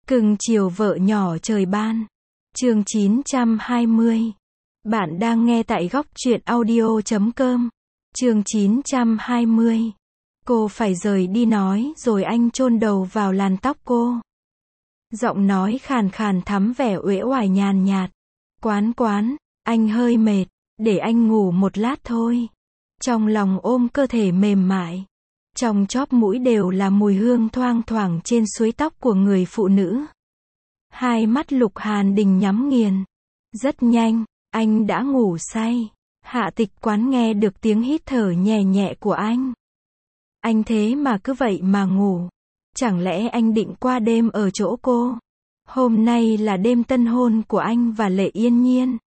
Cưng chiều vợ nhỏ trời ban. Chương 920. Bạn đang nghe tại góc truyện audio.com. Chương 920. Cô phải rời đi nói rồi anh chôn đầu vào làn tóc cô. Giọng nói khàn khàn thắm vẻ uể oải nhàn nhạt. Quán, anh hơi mệt, để anh ngủ một lát thôi. Trong lòng ôm cơ thể mềm mại. Trong chóp mũi đều là mùi hương thoang thoảng trên suối tóc của người phụ nữ. Hai mắt Lục Hàn Đình nhắm nghiền. Rất nhanh, anh đã ngủ say. Hạ Tịch Quán nghe được tiếng hít thở nhẹ nhẹ của anh. Anh thế mà cứ vậy mà ngủ. Chẳng lẽ anh định qua đêm ở chỗ cô? Hôm nay là đêm tân hôn của anh và Lệ Yên Nhiên.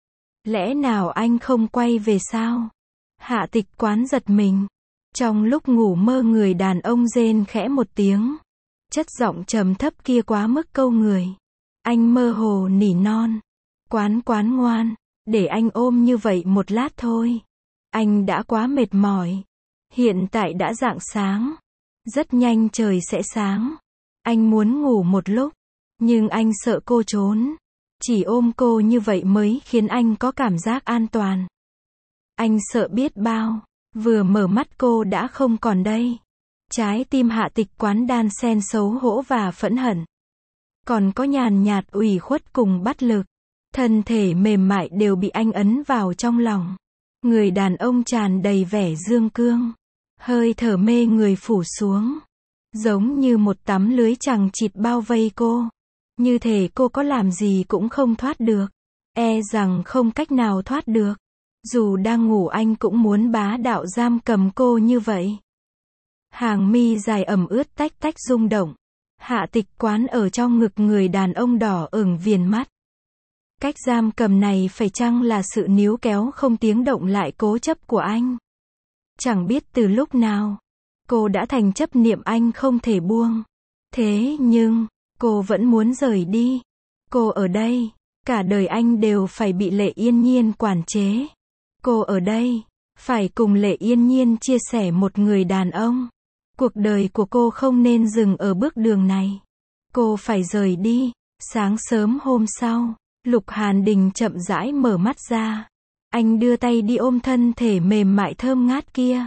Lẽ nào anh không quay về sao? Hạ Tịch Quán giật mình. Trong lúc ngủ mơ người đàn ông rên khẽ một tiếng. Chất giọng trầm thấp kia quá mức câu người. Anh mơ hồ nỉ non. Quán ngoan, để anh ôm như vậy một lát thôi. Anh đã quá mệt mỏi. Hiện tại đã rạng sáng. Rất nhanh trời sẽ sáng. Anh muốn ngủ một lúc. Nhưng anh sợ cô trốn. Chỉ ôm cô như vậy mới khiến anh có cảm giác an toàn. Anh sợ biết bao. Vừa mở mắt cô đã không còn đây. Trái tim Hạ Tịch Quán đan xen xấu hổ và phẫn hận. Còn có nhàn nhạt ủy khuất cùng bất lực. Thân thể mềm mại đều bị anh ấn vào trong lòng. Người đàn ông tràn đầy vẻ dương cương. Hơi thở mê người phủ xuống. Giống như một tấm lưới chằng chịt bao vây cô. Như thể cô có làm gì cũng không thoát được. E rằng không cách nào thoát được. Dù đang ngủ anh cũng muốn bá đạo giam cầm cô như vậy. Hàng mi dài ẩm ướt tách tách rung động. Hạ Tịch Quán ở trong ngực người đàn ông đỏ ửng viền mắt. Cách giam cầm này phải chăng là sự níu kéo không tiếng động lại cố chấp của anh? Chẳng biết từ lúc nào, cô đã thành chấp niệm anh không thể buông. Thế nhưng, cô vẫn muốn rời đi. Cô ở đây, cả đời anh đều phải bị Lệ Yên Nhiên quản chế. Cô ở đây, phải cùng Lệ Yên Nhiên chia sẻ một người đàn ông. Cuộc đời của cô không nên dừng ở bước đường này. Cô phải rời đi. Sáng sớm hôm sau, Lục Hàn Đình chậm rãi mở mắt ra. Anh đưa tay đi ôm thân thể mềm mại thơm ngát kia.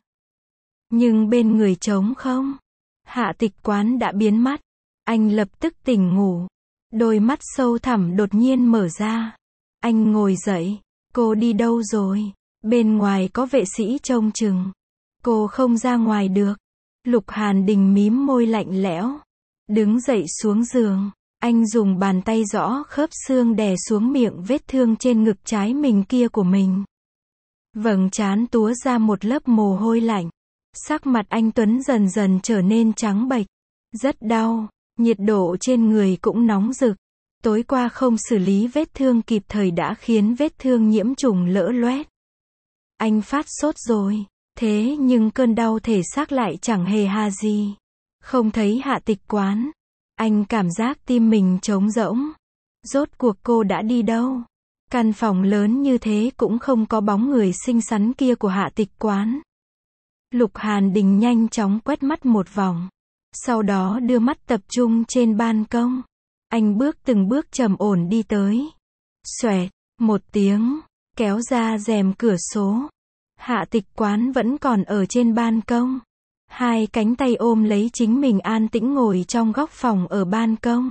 Nhưng bên người trống không. Hạ Tịch Quán đã biến mất. Anh lập tức tỉnh ngủ. Đôi mắt sâu thẳm đột nhiên mở ra. Anh ngồi dậy. Cô đi đâu rồi? Bên ngoài có vệ sĩ trông chừng. Cô không ra ngoài được. Lục Hàn Đình mím môi lạnh lẽo. Đứng dậy xuống giường. Anh dùng bàn tay gõ khớp xương đè xuống miệng vết thương trên ngực trái mình kia của mình. Vầng trán túa ra một lớp mồ hôi lạnh. Sắc mặt anh Tuấn dần dần trở nên trắng bệch. Rất đau. Nhiệt độ trên người cũng nóng rực. Tối qua không xử lý vết thương kịp thời đã khiến vết thương nhiễm trùng lở loét. Anh phát sốt rồi. Thế nhưng cơn đau thể xác lại chẳng hề ha gì. Không thấy Hạ Tịch Quán. Anh cảm giác tim mình trống rỗng. Rốt cuộc cô đã đi đâu? Căn phòng lớn như thế cũng không có bóng người xinh xắn kia của Hạ Tịch Quán. Lục Hàn Đình nhanh chóng quét mắt một vòng. Sau đó đưa mắt tập trung trên ban công. Anh từng bước trầm ổn đi tới. Xoẹt, một tiếng, kéo ra rèm cửa sổ. Hạ Tịch Quán vẫn còn ở trên ban công. Hai cánh tay ôm lấy chính mình an tĩnh ngồi trong góc phòng ở ban công.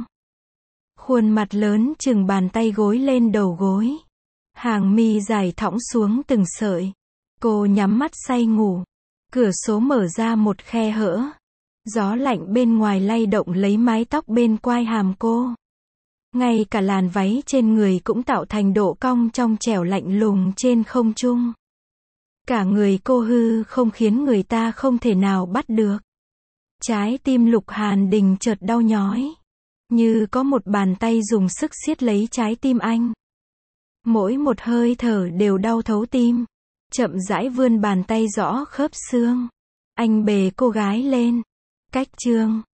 Khuôn mặt lớn chừng bàn tay gối lên đầu gối. Hàng mi dài thõng xuống từng sợi. Cô nhắm mắt say ngủ. Cửa sổ mở ra một khe hở. Gió lạnh bên ngoài lay động lấy mái tóc bên quai hàm cô. Ngay cả làn váy trên người cũng tạo thành độ cong trong trẻo lạnh lùng trên không trung. Cả người cô hư không khiến người ta không thể nào bắt được. Trái tim Lục Hàn Đình chợt đau nhói. Như có một bàn tay dùng sức siết lấy trái tim anh. Mỗi một hơi thở đều đau thấu tim. Chậm rãi vươn bàn tay gõ khớp xương. Anh bế cô gái lên. Cách chương